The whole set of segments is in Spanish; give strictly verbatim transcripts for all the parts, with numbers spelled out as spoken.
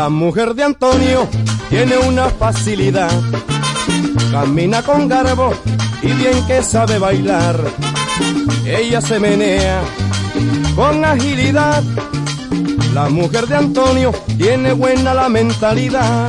La mujer de Antonio tiene una facilidad, camina con garbo y bien que sabe bailar. Ella se menea con agilidad. La mujer de Antonio tiene buena la mentalidad.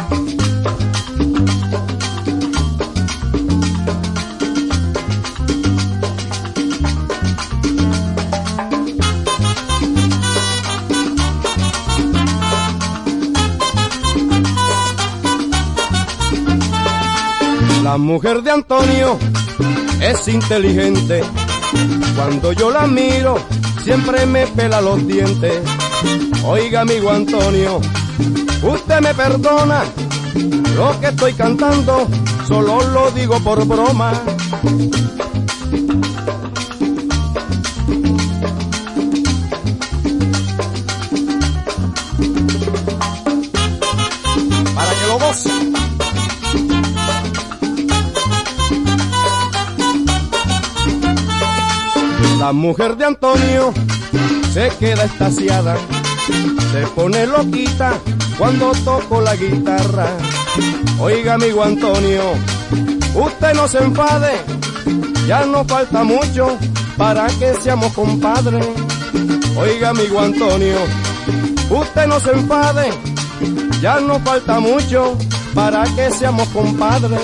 La mujer de Antonio es inteligente, cuando yo la miro siempre me pela los dientes. Oiga, amigo Antonio, usted me perdona, lo que estoy cantando solo lo digo por broma. Para que lo goce. La mujer de Antonio se queda extasiada, se pone loquita cuando toco la guitarra. Oiga, amigo Antonio, usted no se enfade, ya no falta mucho para que seamos compadres. Oiga, amigo Antonio, usted no se enfade, ya no falta mucho para que seamos compadres.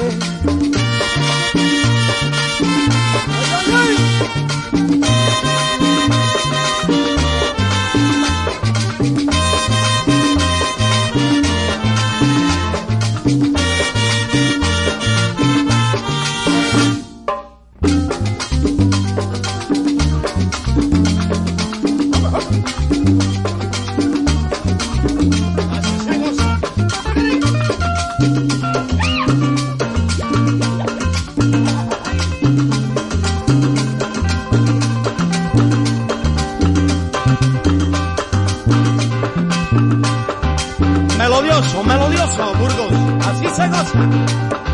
Melodioso, melodioso, Burgos, así se goza.